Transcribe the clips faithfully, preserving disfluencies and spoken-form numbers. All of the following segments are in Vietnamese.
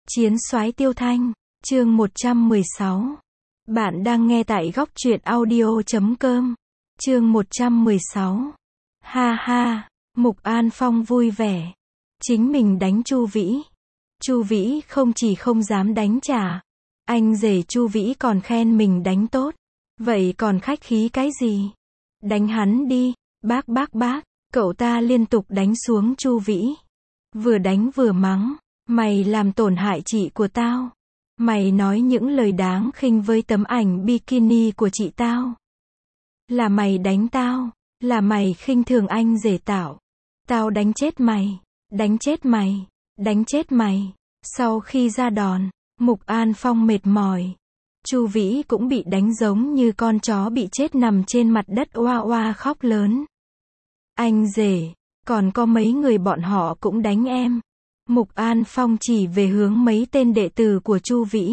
Chiến soái Tiêu Thanh, chương một trăm mười sáu. Bạn đang nghe tại góc truyện audio chấm com. Chương một trăm mười sáu. Ha ha, Mục An Phong vui vẻ. Chính mình đánh Chu Vĩ. Chu Vĩ không chỉ không dám đánh trả, anh rể Chu Vĩ còn khen mình đánh tốt. Vậy còn khách khí cái gì? Đánh hắn đi, bác bác bác, cậu ta liên tục đánh xuống Chu Vĩ. Vừa đánh vừa mắng, mày làm tổn hại chị của tao. Mày nói những lời đáng khinh với tấm ảnh bikini của chị tao. Là mày đánh tao, là mày khinh thường anh rể tao. Tao đánh chết mày, đánh chết mày, đánh chết mày. Sau khi ra đòn, Mục An Phong mệt mỏi. Chu Vĩ cũng bị đánh giống như con chó bị chết nằm trên mặt đất oa oa khóc lớn. Anh rể, còn có mấy người bọn họ cũng đánh em. Mục An Phong chỉ về hướng mấy tên đệ tử của Chu Vĩ.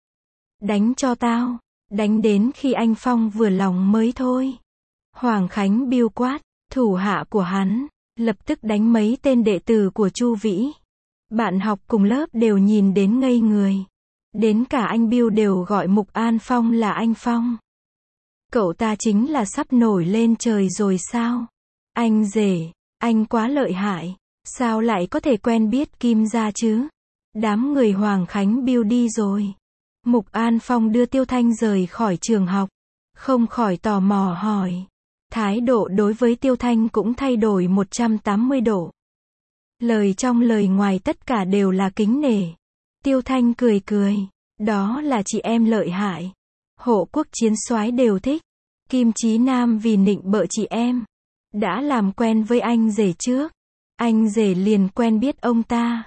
Đánh cho tao, đánh đến khi anh Phong vừa lòng mới thôi. Hoàng Khánh biêu quát, thủ hạ của hắn, lập tức đánh mấy tên đệ tử của Chu Vĩ. Bạn học cùng lớp đều nhìn đến ngây người. Đến cả anh Biêu đều gọi Mục An Phong là anh Phong. Cậu ta chính là sắp nổi lên trời rồi sao? Anh rể, anh quá lợi hại. Sao lại có thể quen biết Kim gia chứ? Đám người Hoàng Khánh Biêu đi rồi. Mục An Phong đưa Tiêu Thanh rời khỏi trường học. Không khỏi tò mò hỏi. Thái độ đối với Tiêu Thanh cũng thay đổi một trăm tám mươi độ. Lời trong lời ngoài tất cả đều là kính nể. Tiêu Thanh cười cười. Đó là chị em lợi hại. Hộ quốc chiến soái đều thích. Kim Chí Nam vì nịnh bợ chị em, đã làm quen với anh rể trước. Anh rể liền quen biết ông ta.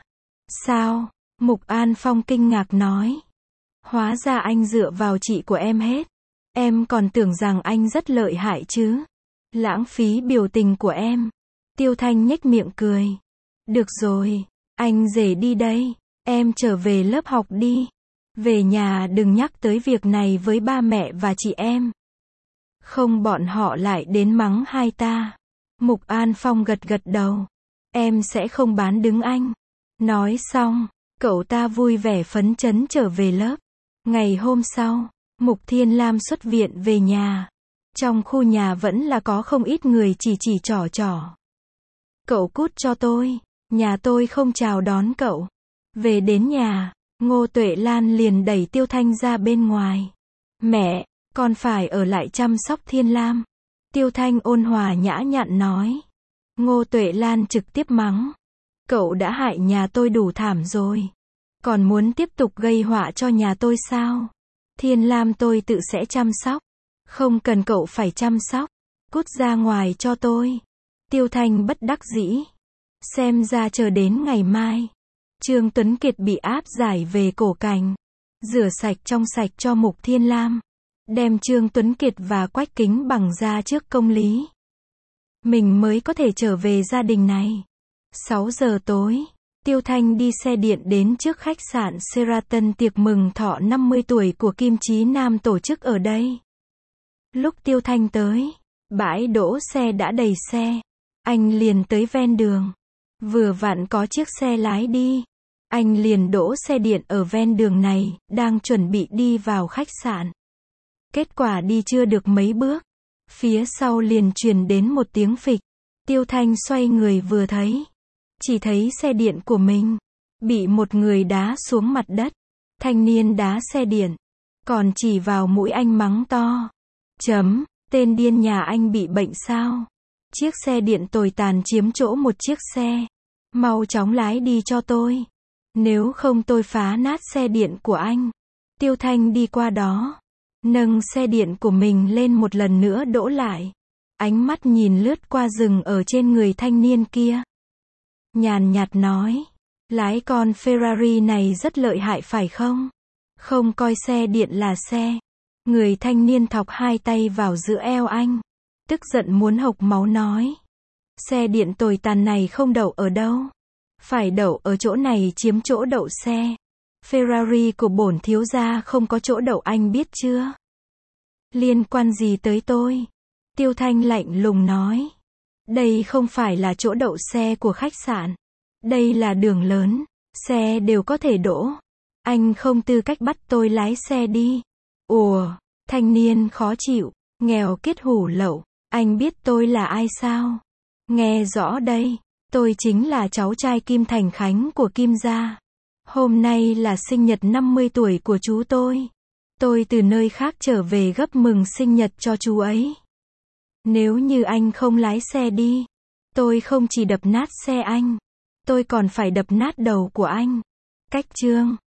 Sao? Mục An Phong kinh ngạc nói. Hóa ra anh dựa vào chị của em hết. Em còn tưởng rằng anh rất lợi hại chứ. Lãng phí biểu tình của em. Tiêu Thanh nhếch miệng cười. Được rồi, anh rể đi đây. Em trở về lớp học đi. Về nhà đừng nhắc tới việc này với ba mẹ và chị em. Không bọn họ lại đến mắng hai ta. Mục An Phong gật gật đầu. Em sẽ không bán đứng anh. Nói xong, cậu ta vui vẻ phấn chấn trở về lớp. Ngày hôm sau, Mục Thiên Lam xuất viện về nhà. Trong khu nhà vẫn là có không ít người chỉ chỉ trỏ trỏ. Cậu cút cho tôi, nhà tôi không chào đón cậu. Về đến nhà, Ngô Tuệ Lan liền đẩy Tiêu Thanh ra bên ngoài. Mẹ, con phải ở lại chăm sóc Thiên Lam. Tiêu Thanh ôn hòa nhã nhặn nói. Ngô Tuệ Lan trực tiếp mắng. Cậu đã hại nhà tôi đủ thảm rồi. Còn muốn tiếp tục gây họa cho nhà tôi sao? Thiên Lam tôi tự sẽ chăm sóc. Không cần cậu phải chăm sóc. Cút ra ngoài cho tôi. Tiêu Thanh bất đắc dĩ. Xem ra chờ đến ngày mai. Trương Tuấn Kiệt bị áp giải về cổ cảnh. Rửa sạch trong sạch cho Mục Thiên Lam. Đem Trương Tuấn Kiệt và Quách Kính Bằng ra trước công lý. Mình mới có thể trở về gia đình này. sáu giờ tối, Tiêu Thanh đi xe điện đến trước khách sạn Sheraton tiệc mừng thọ năm mươi tuổi của Kim Chí Nam tổ chức ở đây. Lúc Tiêu Thanh tới, bãi đỗ xe đã đầy xe. Anh liền tới ven đường. Vừa vặn có chiếc xe lái đi. Anh liền đỗ xe điện ở ven đường này, đang chuẩn bị đi vào khách sạn. Kết quả đi chưa được mấy bước. Phía sau liền truyền đến một tiếng phịch. Tiêu Thanh xoay người vừa thấy. Chỉ thấy xe điện của mình bị một người đá xuống mặt đất. Thanh niên đá xe điện. Còn chỉ vào mũi anh mắng to. Chấm, tên điên nhà anh bị bệnh sao? Chiếc xe điện tồi tàn chiếm chỗ một chiếc xe. Mau chóng lái đi cho tôi. Nếu không tôi phá nát xe điện của anh. Tiêu Thanh đi qua đó. Nâng xe điện của mình lên một lần nữa đỗ lại. Ánh mắt nhìn lướt qua rừng ở trên người thanh niên kia. Nhàn nhạt nói. Lái con Ferrari này rất lợi hại phải không? Không coi xe điện là xe. Người thanh niên thọc hai tay vào giữa eo anh. Tức giận muốn hộc máu nói. Xe điện tồi tàn này không đậu ở đâu. Phải đậu ở chỗ này chiếm chỗ đậu xe. Ferrari của bổn thiếu gia không có chỗ đậu anh biết chưa? Liên quan gì tới tôi? Tiêu Thanh lạnh lùng nói. Đây không phải là chỗ đậu xe của khách sạn. Đây là đường lớn. Xe đều có thể đỗ. Anh không tư cách bắt tôi lái xe đi. Ủa, thanh niên khó chịu, nghèo kiết hủ lậu, anh biết tôi là ai sao? Nghe rõ đây, tôi chính là cháu trai Kim Thành Khánh của Kim gia. Hôm nay là sinh nhật năm mươi tuổi của chú tôi. Tôi từ nơi khác trở về gấp mừng sinh nhật cho chú ấy. Nếu như anh không lái xe đi, tôi không chỉ đập nát xe anh, tôi còn phải đập nát đầu của anh. Cách chương